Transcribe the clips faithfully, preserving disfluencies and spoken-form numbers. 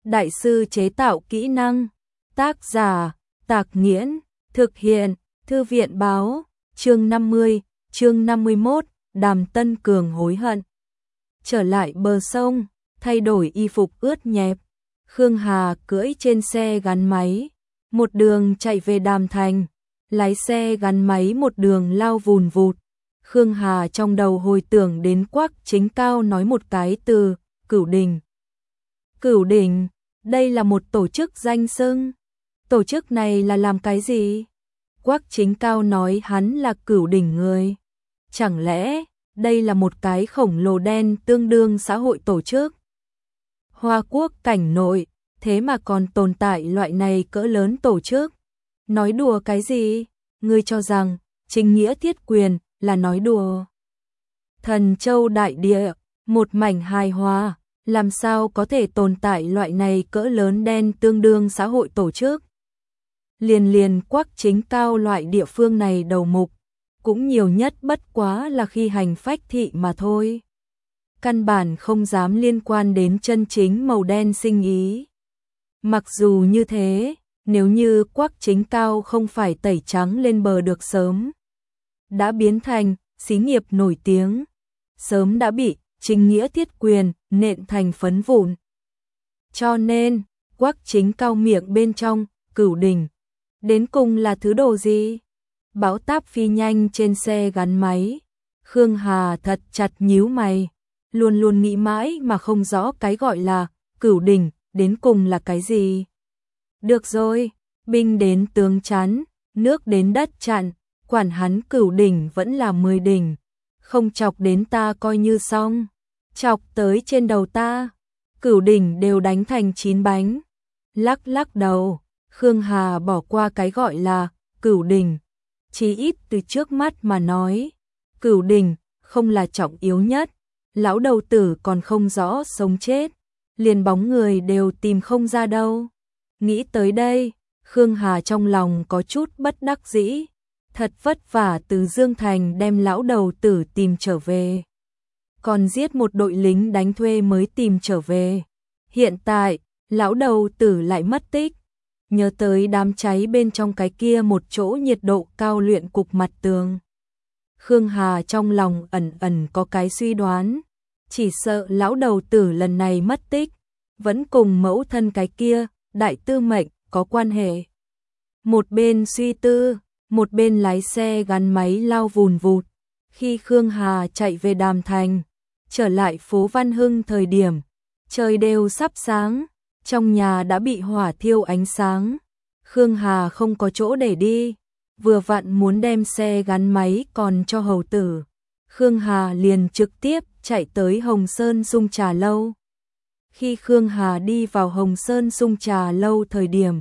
đại sư chế tạo kỹ năng. Tác giả, Tạc Nghiễn, thực hiện, Thư viện báo, chương năm mươi, chương năm mươi mốt, Đàm Tân Cường hối hận. Trở lại bờ sông, thay đổi y phục ướt nhẹp, Khương Hà cưỡi trên xe gắn máy, một đường chạy về Đàm Thành, lái xe gắn máy một đường lao vùn vụt. Khương Hà trong đầu hồi tưởng đến Quách Chính Cao nói một cái từ, Cửu Đình. Cửu Đình, đây là một tổ chức danh xưng. Tổ chức này là làm cái gì? Quách Chính Cao nói hắn là Cửu Đình người. Chẳng lẽ đây là một cái khổng lồ đen tương đương xã hội tổ chức? Hoa Quốc cảnh nội, thế mà còn tồn tại loại này cỡ lớn tổ chức. Nói đùa cái gì? Ngươi cho rằng chính nghĩa thiết quyền là nói đùa? Thần Châu đại địa, một mảnh hài hòa, làm sao có thể tồn tại loại này cỡ lớn đen tương đương xã hội tổ chức? Liền liền Quách Chính Cao loại địa phương này đầu mục, cũng nhiều nhất bất quá là khi hành phách thị mà thôi. Căn bản không dám liên quan đến chân chính màu đen sinh ý. Mặc dù như thế, nếu như Quách Chính Cao không phải tẩy trắng lên bờ được sớm, đã biến thành xí nghiệp nổi tiếng, sớm đã bị chính nghĩa thiết quyền nện thành phấn vụn. Cho nên, Quách Chính Cao miệng bên trong, Cửu Đình, đến cùng là thứ đồ gì? Bão táp phi nhanh trên xe gắn máy, Khương Hà thật chặt nhíu mày, luôn luôn nghĩ mãi mà không rõ cái gọi là Cửu Đình đến cùng là cái gì. Được rồi, binh đến tướng chắn, nước đến đất chặn, quản hắn Cửu Đình vẫn là mười đỉnh, không chọc đến ta coi như xong, chọc tới trên đầu ta, Cửu Đình đều đánh thành chín bánh. Lắc lắc đầu, Khương Hà bỏ qua cái gọi là Cửu Đình, chí ít từ trước mắt mà nói, Cửu Đình không là trọng yếu nhất, lão đầu tử còn không rõ sống chết, liền bóng người đều tìm không ra đâu. Nghĩ tới đây, Khương Hà trong lòng có chút bất đắc dĩ, thật vất vả từ Dương Thành đem lão đầu tử tìm trở về, còn giết một đội lính đánh thuê mới tìm trở về. Hiện tại, lão đầu tử lại mất tích. Nhớ tới đám cháy bên trong cái kia một chỗ nhiệt độ cao luyện cục mặt tường, Khương Hà trong lòng ẩn ẩn có cái suy đoán, chỉ sợ lão đầu tử lần này mất tích, vẫn cùng mẫu thân cái kia, đại tư mệnh, có quan hệ. Một bên suy tư, một bên lái xe gắn máy lao vùn vụt. Khi Khương Hà chạy về Đàm Thành, trở lại phố Văn Hưng thời điểm, trời đều sắp sáng, trong nhà đã bị hỏa thiêu ánh sáng. Khương Hà không có chỗ để đi, vừa vặn muốn đem xe gắn máy còn cho hầu tử. Khương Hà liền trực tiếp chạy tới Hồng Sơn Sung Trà Lâu. Khi Khương Hà đi vào Hồng Sơn Sung Trà Lâu thời điểm,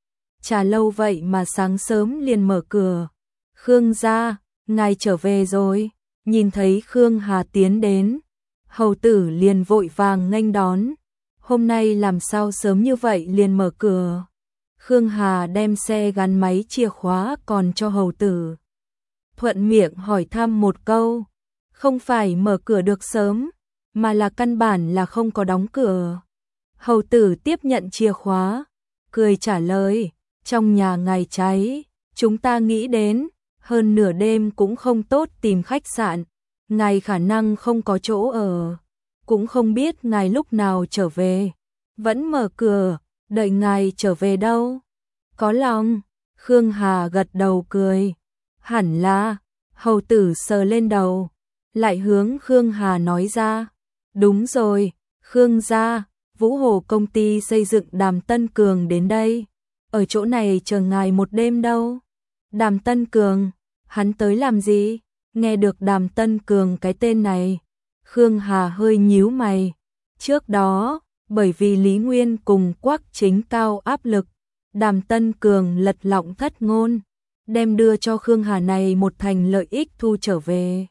trà lâu vậy mà sáng sớm liền mở cửa. Khương gia, ngài trở về rồi. Nhìn thấy Khương Hà tiến đến, hầu tử liền vội vàng nghênh đón. Hôm nay làm sao sớm như vậy liền mở cửa? Khương Hà đem xe gắn máy chìa khóa còn cho hầu tử, thuận miệng hỏi thăm một câu. Không phải mở cửa được sớm, mà là căn bản là không có đóng cửa. Hầu tử tiếp nhận chìa khóa, cười trả lời, trong nhà ngài cháy, chúng ta nghĩ đến, hơn nửa đêm cũng không tốt tìm khách sạn, ngài khả năng không có chỗ ở, cũng không biết ngài lúc nào trở về, vẫn mở cửa, đợi ngài trở về đâu. Có lòng, Khương Hà gật đầu cười, hẳn là. Hầu tử sờ lên đầu, lại hướng Khương Hà nói ra, đúng rồi, Khương gia, Vũ Hồ công ty xây dựng Đàm Tân Cường đến đây, ở chỗ này chờ ngài một đêm đâu. Đàm Tân Cường, hắn tới làm gì? Nghe được Đàm Tân Cường cái tên này, Khương Hà hơi nhíu mày. Trước đó, bởi vì Lý Nguyên cùng Quách Chính Cao áp lực, Đàm Tân Cường lật lọng thất ngôn, đem đưa cho Khương Hà này một thành lợi ích thu trở về.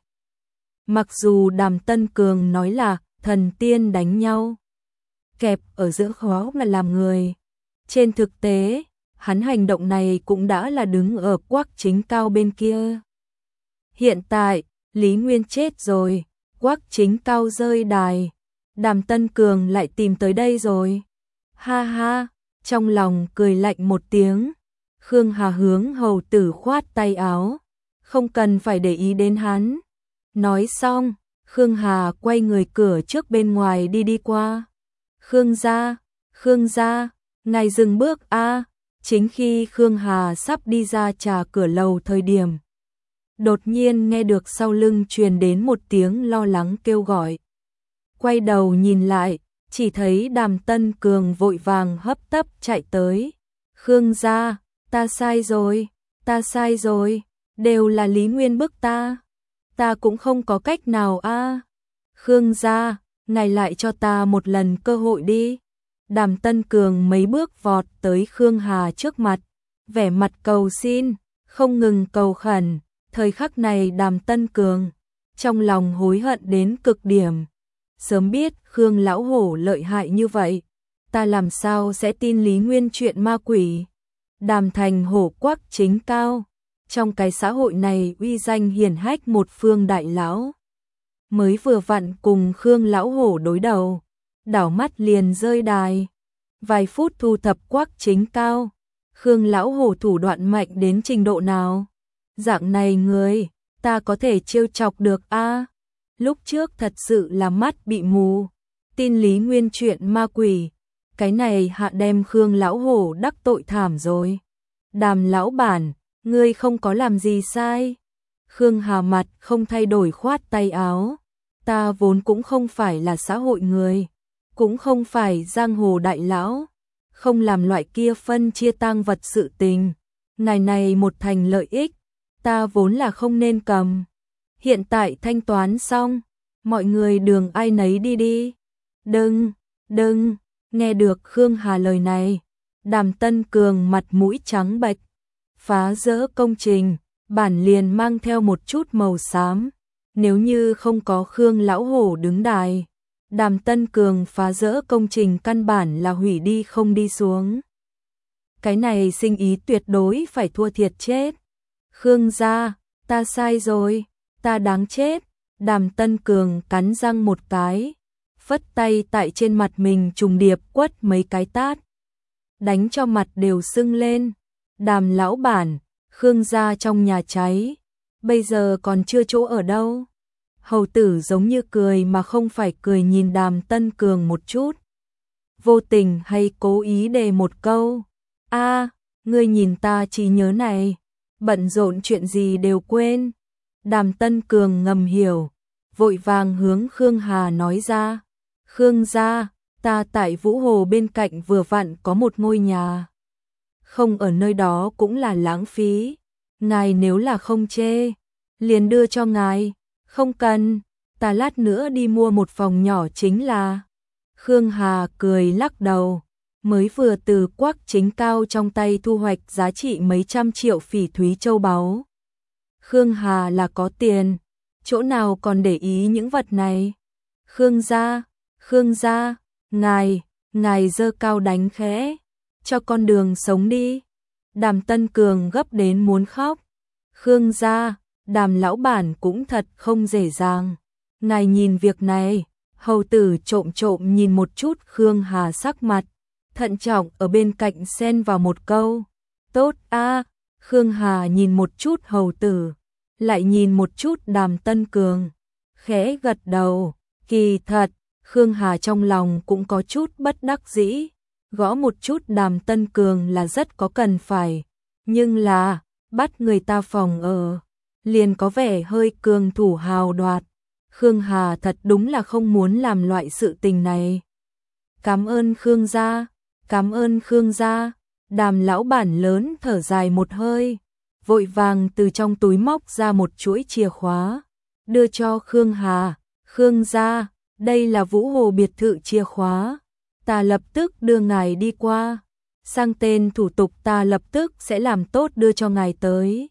Mặc dù Đàm Tân Cường nói là thần tiên đánh nhau, kẹp ở giữa khó là làm người, trên thực tế, hắn hành động này cũng đã là đứng ở Quách Chính Cao bên kia. Hiện tại, Lý Nguyên chết rồi, Quách Chính Cao rơi đài, Đàm Tân Cường lại tìm tới đây rồi. Ha ha, trong lòng cười lạnh một tiếng. Khương Hà hướng hầu tử khoát tay áo, không cần phải để ý đến hắn. Nói xong, Khương Hà quay người cửa trước bên ngoài đi đi qua. Khương gia, Khương gia, ngài dừng bước a. Chính khi Khương Hà sắp đi ra trà cửa lầu thời điểm, đột nhiên nghe được sau lưng truyền đến một tiếng lo lắng kêu gọi. Quay đầu nhìn lại, chỉ thấy Đàm Tân Cường vội vàng hấp tấp chạy tới. Khương gia, ta sai rồi, ta sai rồi, đều là Lý Nguyên bức ta. Ta cũng không có cách nào a. Khương gia, ngài lại cho ta một lần cơ hội đi. Đàm Tân Cường mấy bước vọt tới Khương Hà trước mặt, vẻ mặt cầu xin, không ngừng cầu khẩn. Thời khắc này Đàm Tân Cường trong lòng hối hận đến cực điểm. Sớm biết Khương lão hổ lợi hại như vậy, ta làm sao sẽ tin Lý Nguyên chuyện ma quỷ. Đàm Thành hổ quắc chính cao, trong cái xã hội này uy danh hiển hách một phương đại lão. Mới vừa vặn cùng Khương lão hổ đối đầu, đảo mắt liền rơi đài. Vài phút thu thập quắc chính cao, Khương lão hổ thủ đoạn mạnh đến trình độ nào? Dạng này người, ta có thể trêu chọc được a. Lúc trước thật sự là mắt bị mù, tin Lý Nguyên chuyện ma quỷ. Cái này hạ đem Khương lão hổ đắc tội thảm rồi. Đàm lão bản, ngươi không có làm gì sai. Khương Hà mặt không thay đổi khoát tay áo. Ta vốn cũng không phải là xã hội người, cũng không phải giang hồ đại lão, không làm loại kia phân chia tang vật sự tình. Ngày này một thành lợi ích, ta vốn là không nên cầm. Hiện tại thanh toán xong, mọi người đường ai nấy đi đi. Đừng, đừng, nghe được Khương Hà lời này, Đàm Tân Cường mặt mũi trắng bệch. Phá rỡ công trình, bản liền mang theo một chút màu xám. Nếu như không có Khương lão hổ đứng đài, Đàm Tân Cường phá rỡ công trình căn bản là hủy đi không đi xuống. Cái này sinh ý tuyệt đối phải thua thiệt chết. Khương gia, ta sai rồi, ta đáng chết. Đàm Tân Cường cắn răng một cái, phất tay tại trên mặt mình trùng điệp quất mấy cái tát, đánh cho mặt đều sưng lên. Đàm lão bản, Khương gia trong nhà cháy, bây giờ còn chưa chỗ ở đâu. Hầu tử giống như cười mà không phải cười nhìn Đàm Tân Cường một chút, vô tình hay cố ý đề một câu. A, ngươi nhìn ta trí nhớ này, bận rộn chuyện gì đều quên. Đàm Tân Cường ngầm hiểu, vội vàng hướng Khương Hà nói ra. Khương gia, ta tại Vũ Hồ bên cạnh vừa vặn có một ngôi nhà. Không ở nơi đó cũng là lãng phí. Ngài nếu là không chê, liền đưa cho ngài. Không cần, ta lát nữa đi mua một phòng nhỏ chính là. Khương Hà cười lắc đầu, mới vừa từ quắc chính cao trong tay thu hoạch giá trị mấy trăm triệu phỉ thúy châu báu. Khương Hà là có tiền, chỗ nào còn để ý những vật này. Khương gia, Khương gia, ngài, ngài giơ cao đánh khẽ, cho con đường sống đi. Đàm Tân Cường gấp đến muốn khóc. Khương gia, Đàm lão bản cũng thật không dễ dàng. Ngài nhìn việc này. Hầu tử trộm trộm nhìn một chút Khương Hà sắc mặt, thận trọng ở bên cạnh xen vào một câu. Tốt a. Khương Hà nhìn một chút hầu tử, lại nhìn một chút Đàm Tân Cường, khẽ gật đầu. Kỳ thật, Khương Hà trong lòng cũng có chút bất đắc dĩ, gõ một chút Đàm Tân Cường là rất có cần phải, nhưng là bắt người ta phòng ở, liền có vẻ hơi cường thủ hào đoạt. Khương Hà thật đúng là không muốn làm loại sự tình này. Cảm ơn Khương gia, cảm ơn Khương gia. Đàm lão bản lớn thở dài một hơi, vội vàng từ trong túi móc ra một chuỗi chìa khóa, đưa cho Khương Hà. Khương gia, đây là Vũ Hồ biệt thự chìa khóa, ta lập tức đưa ngài đi qua, sang tên thủ tục ta lập tức sẽ làm tốt đưa cho ngài tới.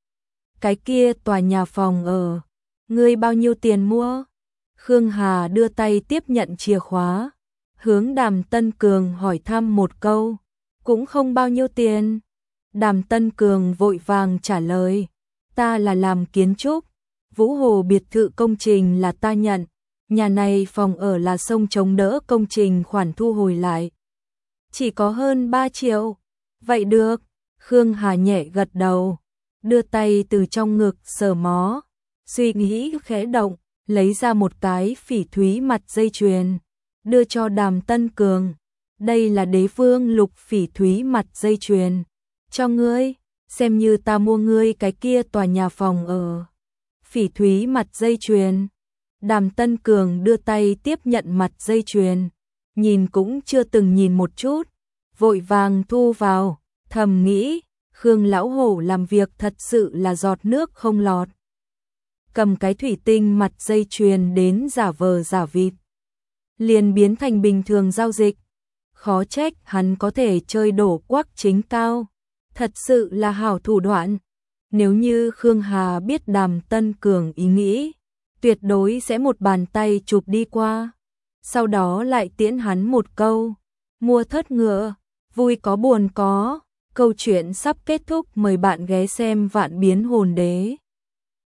Cái kia tòa nhà phòng ở, ngươi bao nhiêu tiền mua? Khương Hà đưa tay tiếp nhận chìa khóa, hướng Đàm Tân Cường hỏi thăm một câu. Cũng không bao nhiêu tiền. Đàm Tân Cường vội vàng trả lời. Ta là làm kiến trúc, Vũ Hồ biệt thự công trình là ta nhận, nhà này phòng ở là sông chống đỡ công trình khoản thu hồi lại. Chỉ có hơn ba triệu. Vậy được, Khương Hà nhẹ gật đầu, đưa tay từ trong ngực sờ mó, suy nghĩ khẽ động, lấy ra một cái phỉ thúy mặt dây chuyền, đưa cho Đàm Tân Cường. Đây là Đế Vương Lục phỉ thúy mặt dây chuyền, cho ngươi, xem như ta mua ngươi cái kia tòa nhà phòng ở. Phỉ thúy mặt dây chuyền. Đàm Tân Cường đưa tay tiếp nhận mặt dây chuyền, nhìn cũng chưa từng nhìn một chút, vội vàng thu vào, thầm nghĩ, Khương lão hổ làm việc thật sự là giọt nước không lọt. Cầm cái thủy tinh mặt dây chuyền đến giả vờ giả vịt, liền biến thành bình thường giao dịch. Khó trách hắn có thể chơi đổ quắc chính cao, thật sự là hảo thủ đoạn. Nếu như Khương Hà biết Đàm Tân Cường ý nghĩ, tuyệt đối sẽ một bàn tay chụp đi qua, sau đó lại tiễn hắn một câu, mua thớt ngựa, vui có buồn có. Câu chuyện sắp kết thúc, mời bạn ghé xem Vạn Biến Hồn Đế.